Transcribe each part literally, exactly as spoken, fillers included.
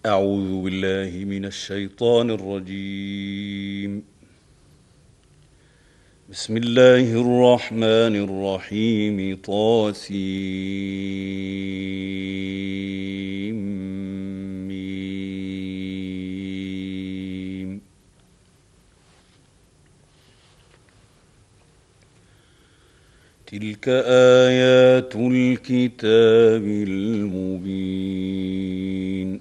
أعوذ بالله من الشيطان الرجيم. بسم الله الرحمن الرحيم. طاسيم. تلك آيات الكتاب المبين.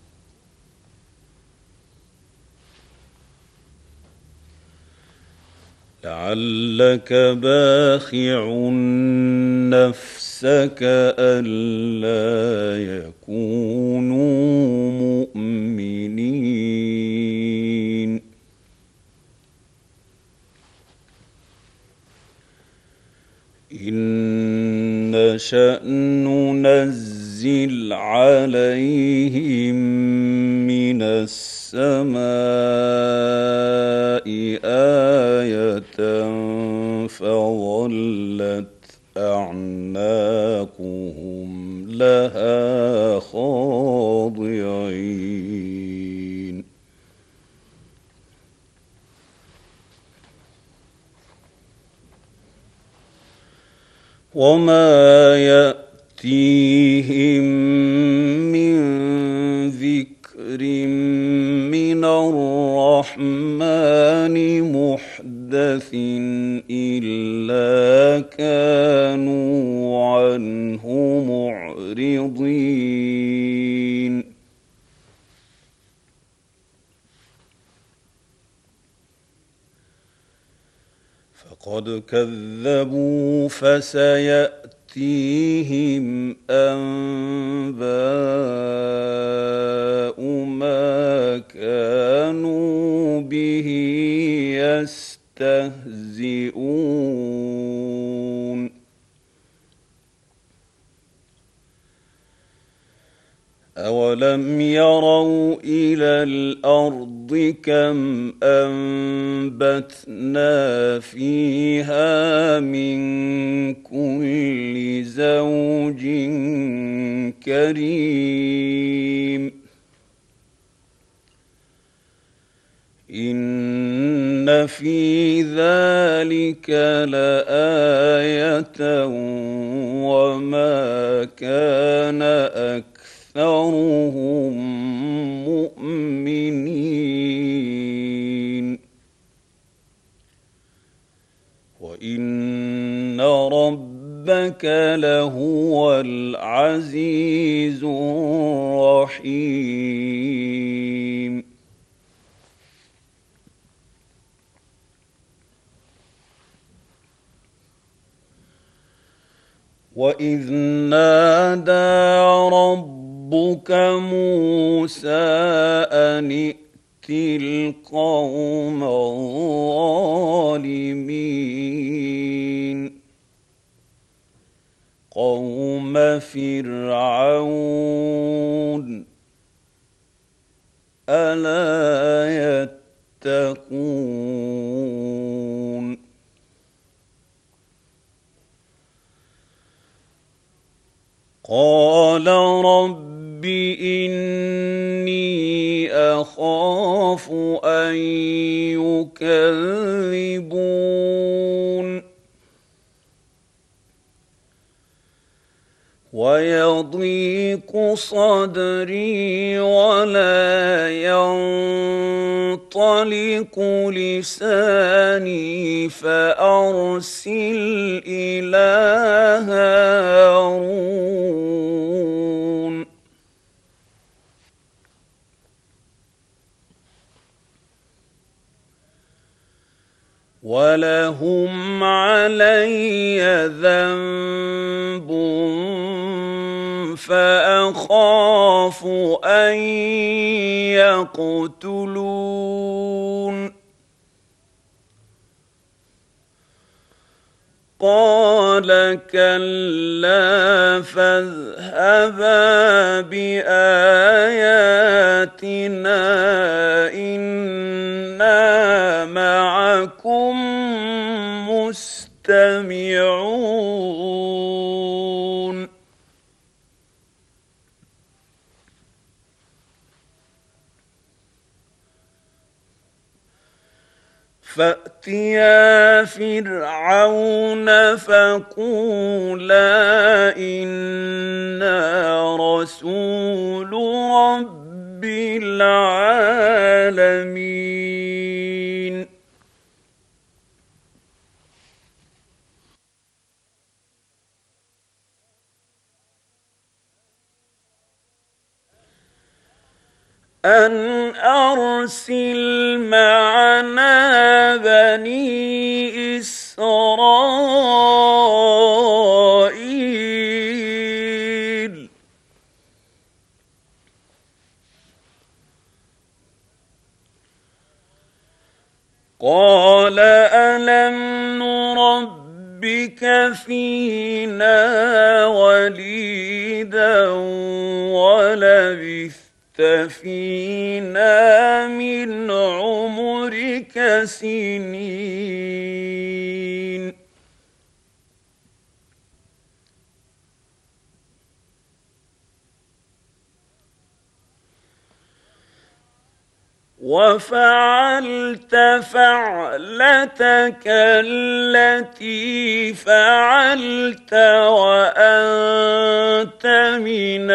لعلك باخع نفسك ألا يكونوا مؤمنين. إن نشأ ننزل عليهم من السماء آية فظلت أعناقهم لها خاضعين. وما يأتيهم من ذكر من الرحمن محدث إلا كانوا عنه معرضين. فقد كذبوا فسيأتيهم أنباء ما كانوا به يستهزئون. أولم يروا إلى الأرض كم أنبتنا فيها من كل زوج كريم. إن في ذلك لآية وما كان أكثرهم مؤمنين وإن ربك لهو العزيز الرحيم. وإذ نادى ربك موسى أن ائت القوم الظالمين قوم فرعون ألا يتقون. قال رب إني أخاف أن يكذبون ويضيق صدري ولا ينطلق لساني فأرسل إلى هارون. ولهم علي ذنب فأخاف أن يقتلون. قال كلا فاذهبا بآياتنا إنا معكم مستمعون. فأتيا فرعون فقولا إنا رسول رب العالمين أن أرسل معنا بني إسرائيل قال ألم نربك فينا وليدا ولبثت فينا من عمرك سنين وفعلت فعلتك التي فعلت وأنت من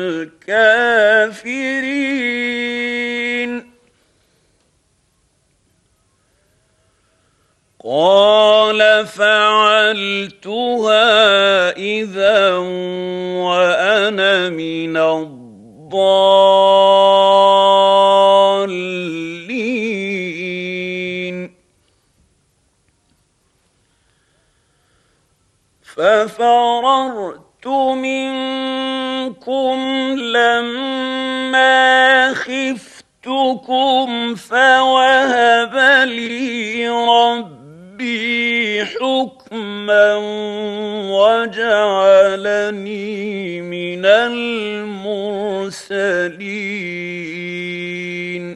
الكافرين قال فعلتها إذا وأنا من الضالين ففررت منكم لما خفتكم فوهب لي ربي حكما وجعلني من المرسلين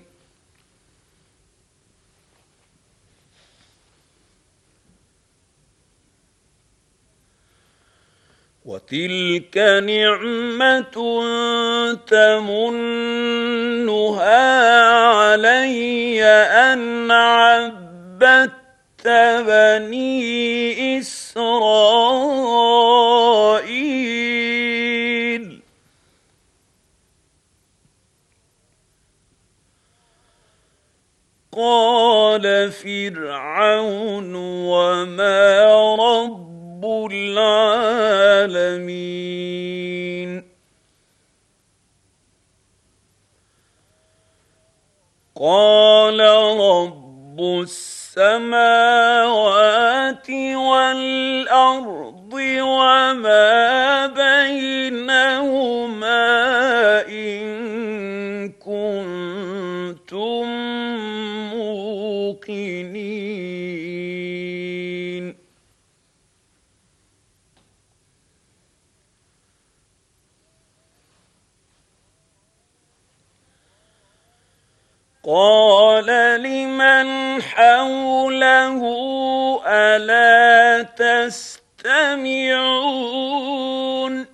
وتلك نعمة تمنها علي أن عبدت بني إسرائيل قال فرعون وما رب العالمين قال رب السماوات والأرض وما بينهما إن كنتم موقنين قال لمن حوله ألا تستمعون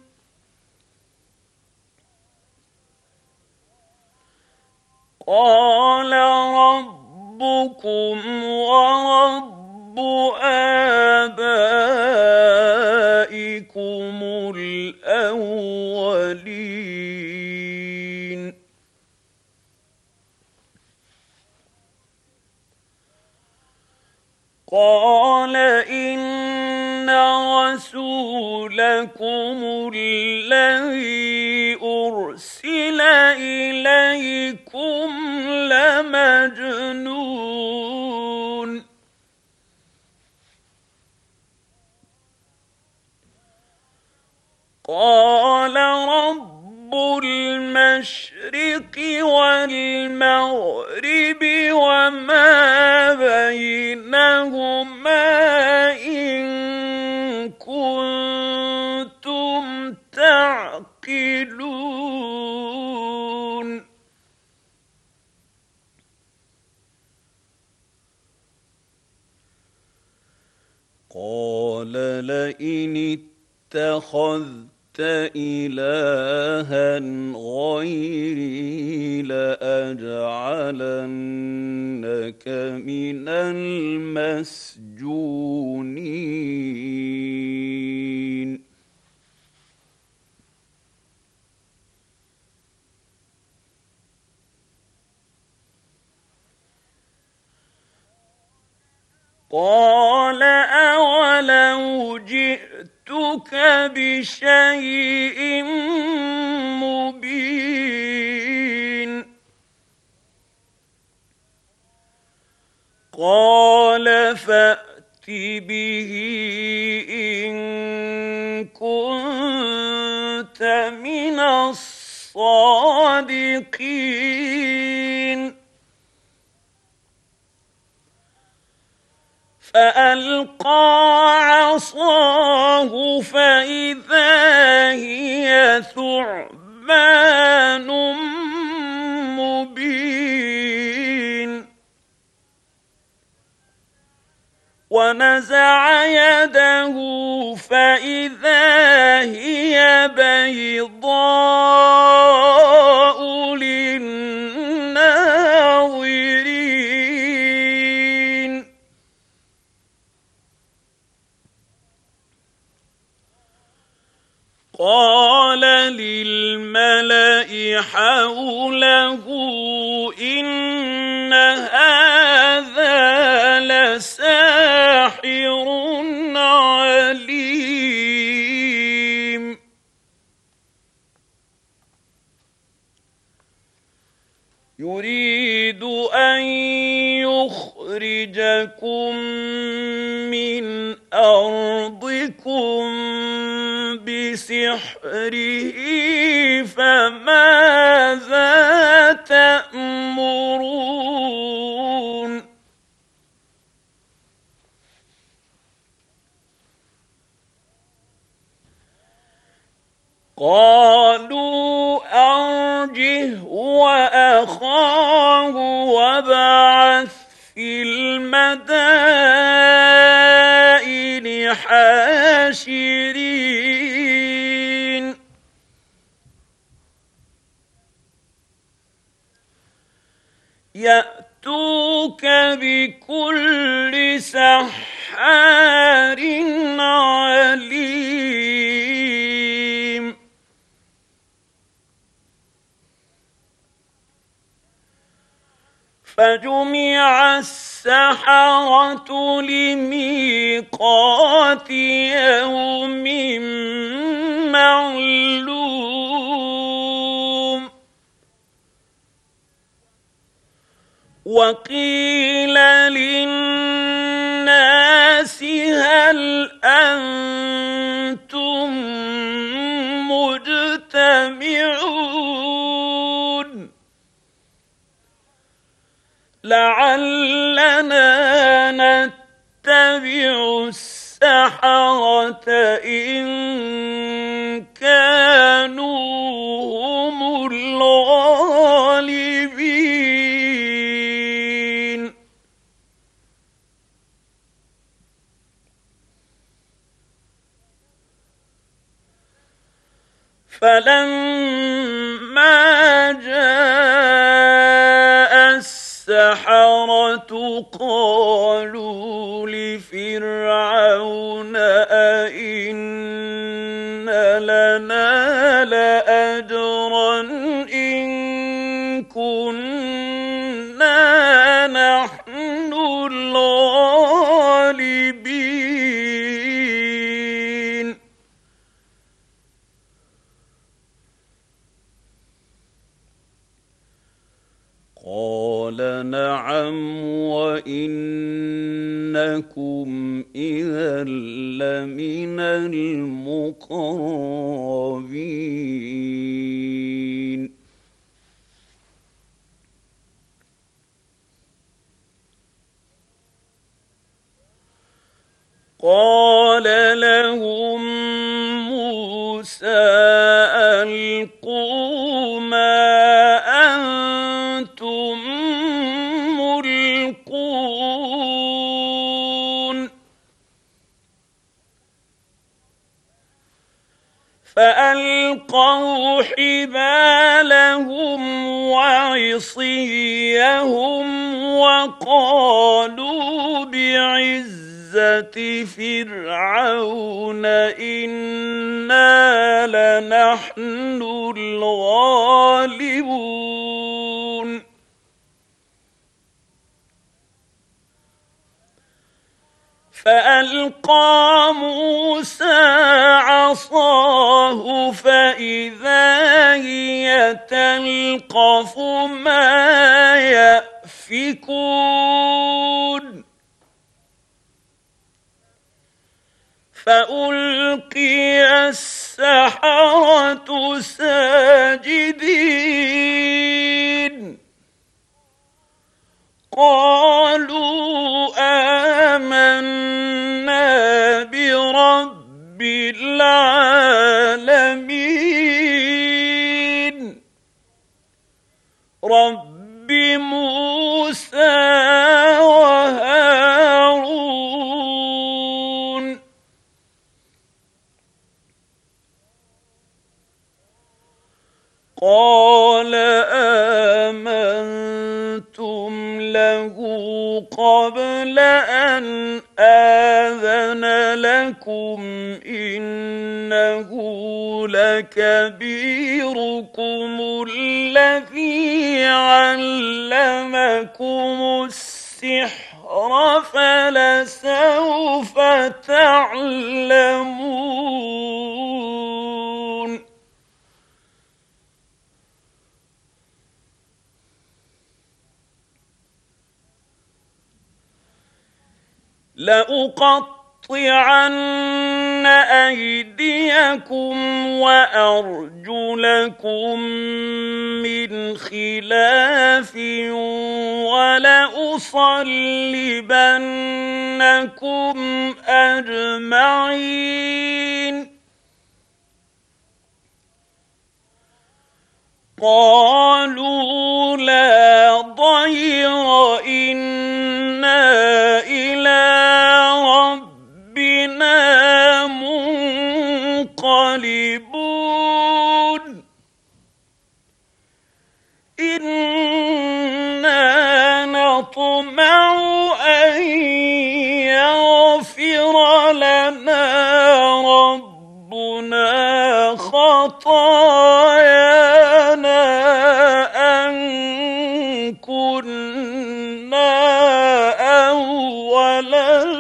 قال ربكم ورب آبائكم الأولين قال إن رسولكم الذي أرسل إليكم لمجنون قال رب المشرق والمغرب وما بينهما إن كنتم تعقلون قال لئن اتخذت إلها غيري لأجعلنك لك من المسجونين قال أولو جئتك بشيء مبين قال فأت به إن كنت من الصادقين فألقى عصاه فإذا هي ثعبان مبين ونزع يده فإذا هي بيضاء للناظرين قال للملأ حوله إن هذا لساحر عليم يريد أن يخرجكم من أرضكم بسحره فماذا تأمرون قالوا أرجه وأخاه وابعث في المدائن حاشرين يأتوك بكل سحار عليم فجمع السحرة لميقات يوم معلوم وقيل للناس هل أنتم مجتمعون لعلنا نتبع السحرة إن كانوا هم الغالبين فلما جاء السحرة قالوا لفرعون أئن لنا لأجرا إن كنا نحن الغالبين قال نعم وإنكم إذا لمن المقربين قال لهم موسى ألقوا ما أنتم ملقون فألقوا حبالهم وعصيهم عصيهم وقالوا بعزة فرعون إنا لنحن الغالبون فألقى موسى عصاه فإذا هي تلقف ما يأفكون فألقي السحرة ساجدين قالوا آمنا برب العالمين رب موسى وهارون قال آمنتم له قبل أن آذن لكم إنه لكبيركم الذي علمكم السحر فلسوف تعلمون لأقطعن أيديكم وأرجلكم من خلاف ولأصلبنكم أجمعين قالوا لا ضير إنا إلى ربنا منقلبون إنا نطمع أن يغفر لنا ربنا خطايانا أن كنا أول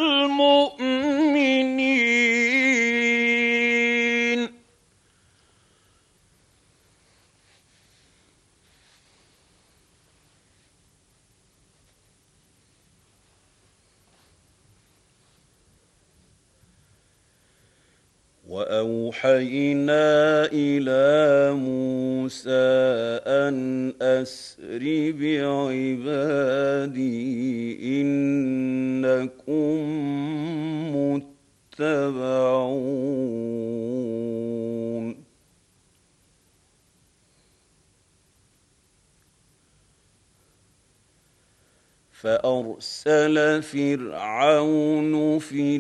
المؤمنين وأوحينا إلى موسى أن أسر بعبادي إنكم متبعون فأرسل فرعون في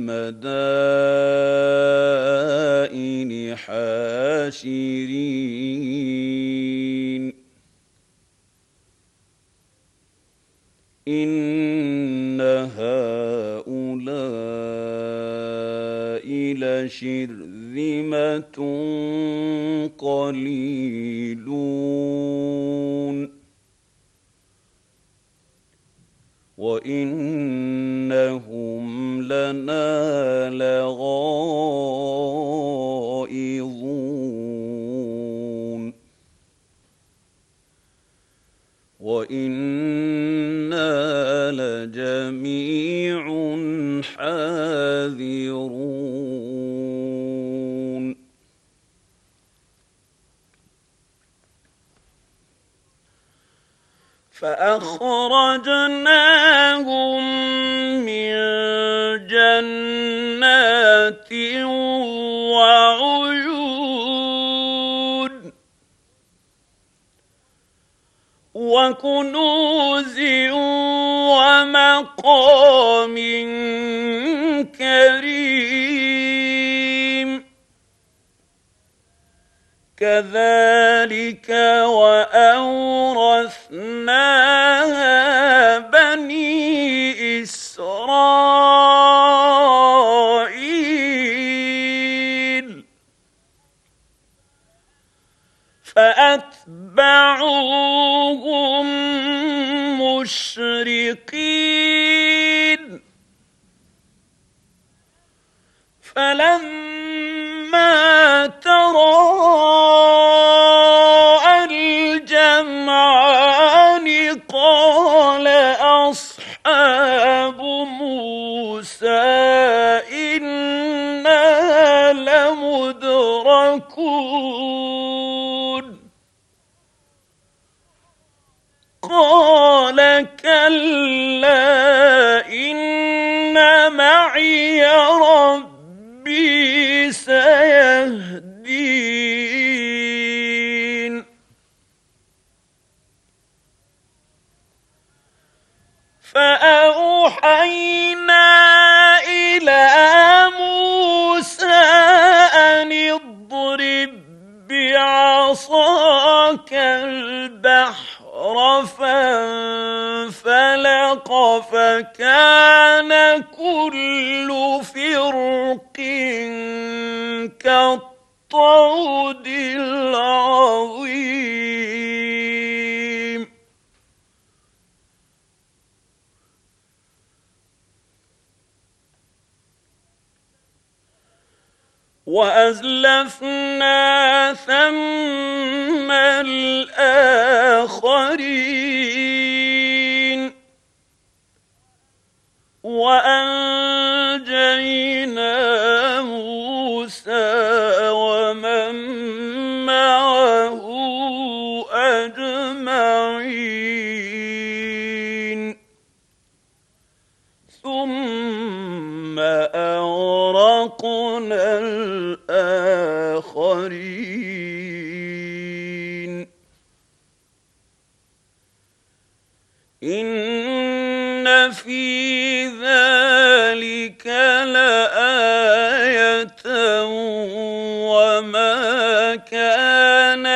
المدائن حاشرين إن هؤلاء لشرذمة قليلون وإنهم لنا لغائظون وإنا لجميع حاذرون فأخرجناهم من جنات وعيون وكنوز ومقام كريم كذلك وأورثناها بني إسرائيل فأتبعوهم مشرقين فلما تراءى الجمعان قال أصحاب موسى إنا لمدركون قال كلا إن معي ربي سيهدين فأوحينا إلى موسى أن اضرب بعصاك البحر فانفلق فكان كل فرق كالطود العظيم وأزلفنا ثم الآخرين وأنجينا موسى ومن معه أجمعين ثم أغرقنا الآخرين إن في ذلك لآية وما كان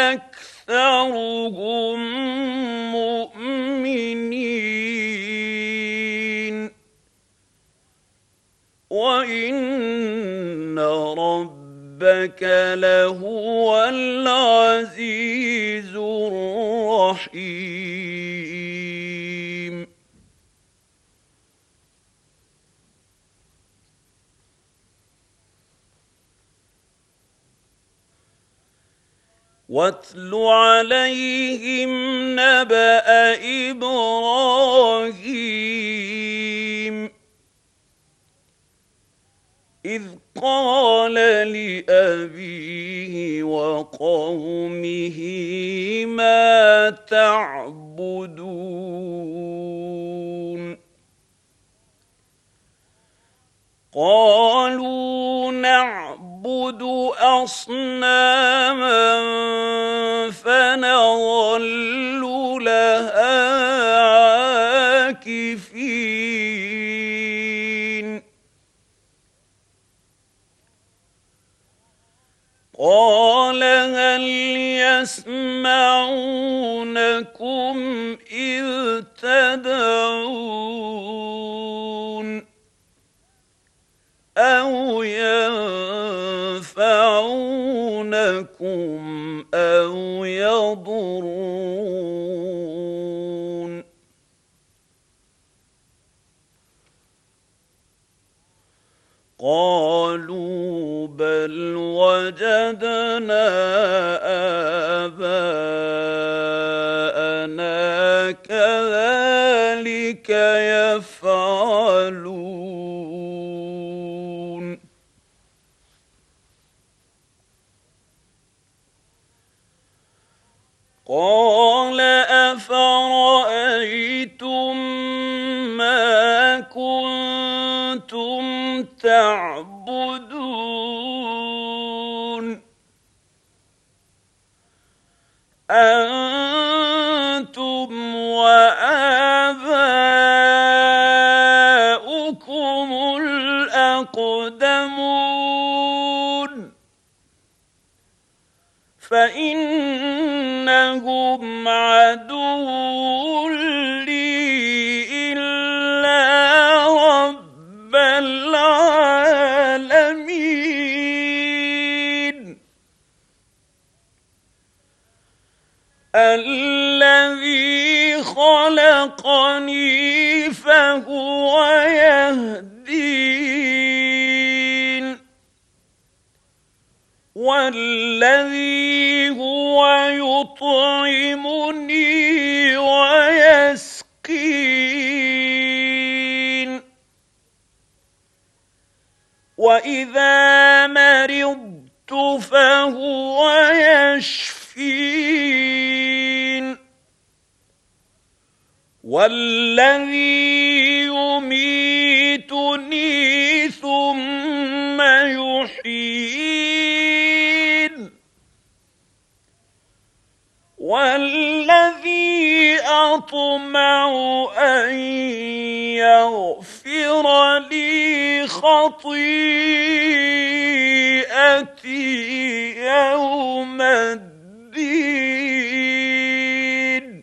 أكثرهم مؤمنين وإن ربك لهو العزيز الرحيم واتل عليهم نبأ إبراهيم إذ قال لأبيه وقومه ما تعبدون قالوا نعبد أصناما فنظل لها عاكفين قال هل يسمعونكم إذ تدعون أو ينفعونكم أو يضرون قالوا بل وجدنا آباءنا كذلك يفعلون قال أفرأيتم ما كنتم تعبدون أنتم وآباؤكم الأقدمون عدو لي إلا رب العالمين الذي خلقني فهو يهدين والذي هو يطعمني ويسقين وإذا مرضت فهو يشفين والذي يميتني ثم يحيين والذي أطمع أن يغفر لي خطيئتي يوم الدين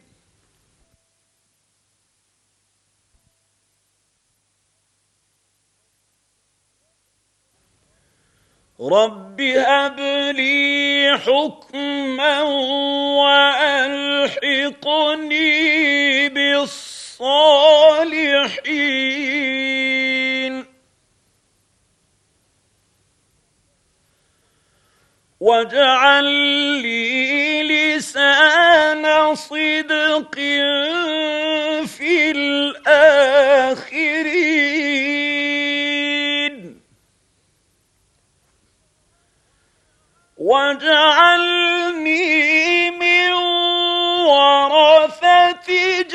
رب هب لي حكما وألحقني بالصالحين واجعل لي لسان صدق في الآخرين واجعلني من ورثة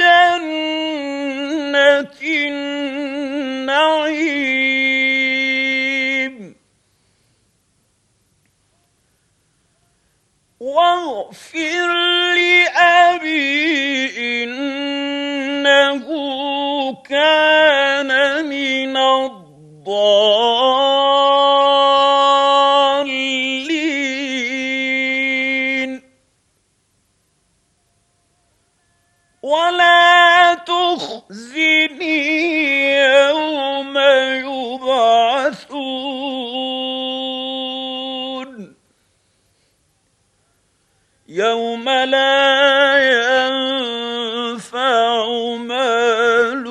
جنة النعيم واغفر لأبي إنه كان من الضالين ولا تخزني يوم يبعثون يوم لا ينفع مال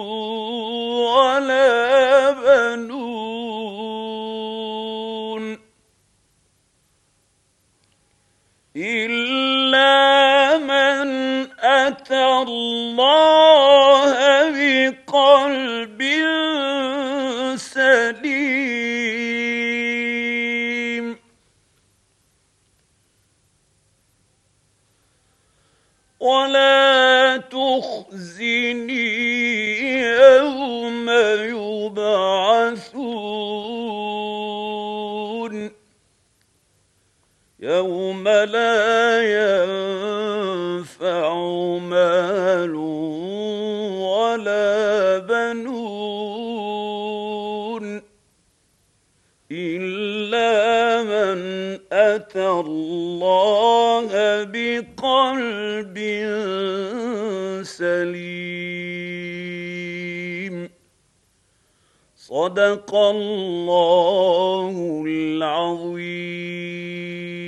ولا بنون إلا من أتى الله بقلب سليم ولا تخزني يوم يبعثون يوم لا ينفع مال ولا بنون إلا من أتى الله بقلب سليم صدق الله العظيم.